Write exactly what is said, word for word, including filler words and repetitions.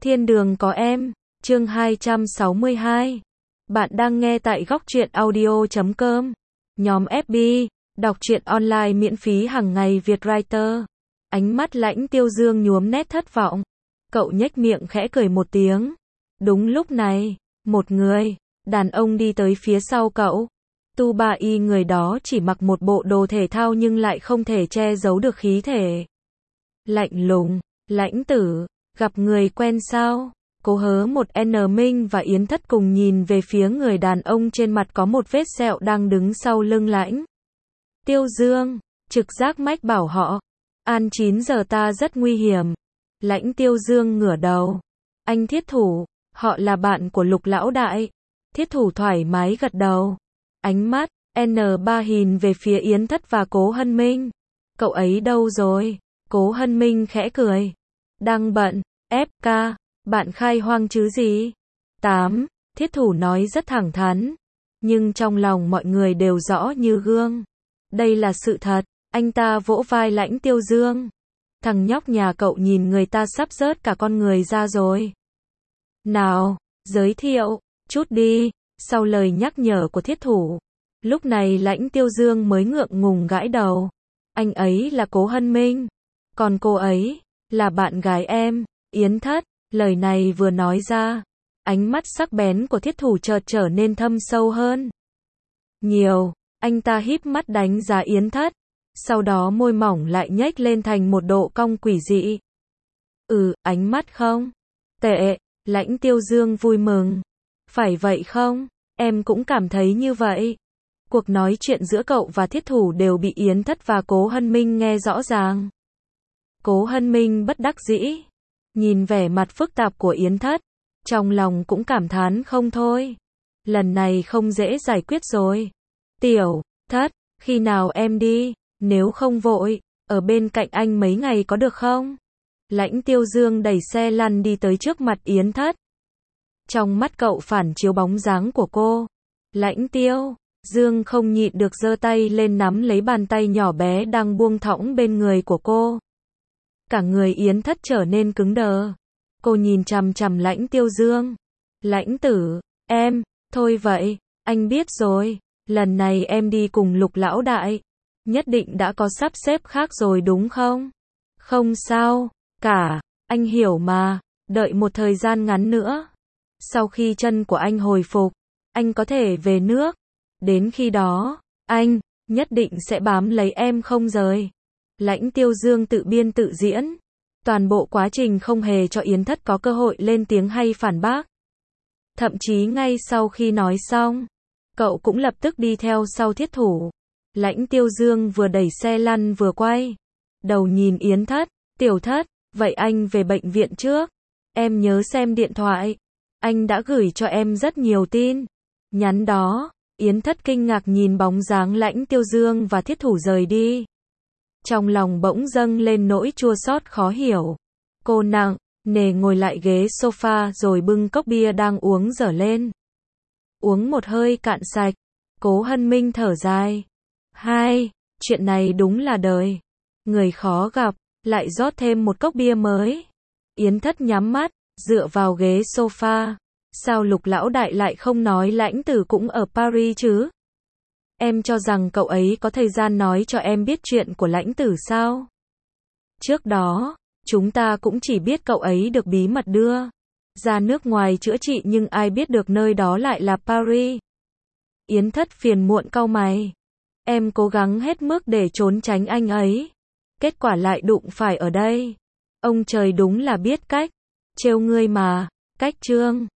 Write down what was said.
Thiên đường có em, chương hai trăm sáu mươi hai. Bạn đang nghe tại góc truyện audio chấm com. Nhóm ép bê, đọc truyện online miễn phí hàng ngày Việt Writer. Ánh mắt Lãnh Tiêu Dương nhuốm nét thất vọng. Cậu nhếch miệng khẽ cười một tiếng. Đúng lúc này, một người, đàn ông đi tới phía sau cậu. Tu Ba Y người đó chỉ mặc một bộ đồ thể thao nhưng lại không thể che giấu được khí thể. Lạnh lùng, Lãnh tử, gặp người quen sao? Cố Hớ một N Minh và Yến Thất cùng nhìn về phía người đàn ông trên mặt có một vết sẹo đang đứng sau lưng Lãnh Tiêu Dương, trực giác mách bảo họ. An chín giờ ta rất nguy hiểm. Lãnh Tiêu Dương ngửa đầu. Anh Thiết Thủ, họ là bạn của Lục lão đại. Thiết Thủ thoải mái gật đầu. Ánh mắt N ba nhìn về phía Yến Thất và Cố Hân Minh. Cậu ấy đâu rồi? Cố Hân Minh khẽ cười. Đang bận, ép ca, bạn khai hoang chứ gì? tám. Thiết Thủ nói rất thẳng thắn. Nhưng trong lòng mọi người đều rõ như gương. Đây là sự thật, anh ta vỗ vai Lãnh Tiêu Dương. Thằng nhóc nhà cậu nhìn người ta sắp rớt cả con người ra rồi. Nào, giới thiệu, chút đi, sau lời nhắc nhở của Thiết Thủ. Lúc này Lãnh Tiêu Dương mới ngượng ngùng gãi đầu. Anh ấy là Cố Hân Minh. Còn cô ấy là bạn gái em, Yến Thất. Lời này vừa nói ra, ánh mắt sắc bén của Thiết Thủ chợt trở nên thâm sâu hơn nhiều. Anh ta híp mắt đánh giá Yến Thất, sau đó môi mỏng lại nhếch lên thành một độ cong quỷ dị. Ừ, ánh mắt không tệ. Lãnh Tiêu Dương vui mừng. Phải vậy không? Em cũng cảm thấy như vậy. Cuộc nói chuyện giữa cậu và Thiết Thủ đều bị Yến Thất và Cố Hân Minh nghe rõ ràng. Cố Hân Minh bất đắc dĩ, nhìn vẻ mặt phức tạp của Yến Thất, trong lòng cũng cảm thán không thôi. Lần này không dễ giải quyết rồi. Tiểu Thất, khi nào em đi, nếu không vội, ở bên cạnh anh mấy ngày có được không? Lãnh Tiêu Dương đẩy xe lăn đi tới trước mặt Yến Thất. Trong mắt cậu phản chiếu bóng dáng của cô. Lãnh Tiêu Dương không nhịn được giơ tay lên nắm lấy bàn tay nhỏ bé đang buông thõng bên người của cô. Cả người Yến Thất trở nên cứng đờ. Cô nhìn chằm chằm Lãnh Tiêu Dương. Lãnh tử, em, thôi vậy, anh biết rồi. Lần này em đi cùng Lục lão đại, nhất định đã có sắp xếp khác rồi đúng không? Không sao cả, anh hiểu mà, đợi một thời gian ngắn nữa. Sau khi chân của anh hồi phục, anh có thể về nước. Đến khi đó, anh nhất định sẽ bám lấy em không rời. Lãnh Tiêu Dương tự biên tự diễn. Toàn bộ quá trình không hề cho Yến Thất có cơ hội lên tiếng hay phản bác. Thậm chí ngay sau khi nói xong, cậu cũng lập tức đi theo sau Thiết Thủ. Lãnh Tiêu Dương vừa đẩy xe lăn vừa quay đầu nhìn Yến Thất. Tiểu Thất, vậy anh về bệnh viện trước. Em nhớ xem điện thoại. Anh đã gửi cho em rất nhiều tin nhắn đó. Yến Thất kinh ngạc nhìn bóng dáng Lãnh Tiêu Dương và Thiết Thủ rời đi. Trong lòng bỗng dâng lên nỗi chua xót khó hiểu. Cô nặng nề ngồi lại ghế sofa rồi bưng cốc bia đang uống dở lên. Uống một hơi cạn sạch. Cố Hân Minh thở dài. Hai, chuyện này đúng là đời. Người khó gặp, lại rót thêm một cốc bia mới. Yến Thất nhắm mắt, dựa vào ghế sofa. Sao Lục lão đại lại không nói Lãnh tử cũng ở Paris chứ? Em cho rằng cậu ấy có thời gian nói cho em biết chuyện của Lãnh tử sao? Trước đó, chúng ta cũng chỉ biết cậu ấy được bí mật đưa ra nước ngoài chữa trị nhưng ai biết được nơi đó lại là Paris. Yến Thất phiền muộn cau mày. Em cố gắng hết mức để trốn tránh anh ấy. Kết quả lại đụng phải ở đây. Ông trời đúng là biết cách trêu ngươi mà. Cách chương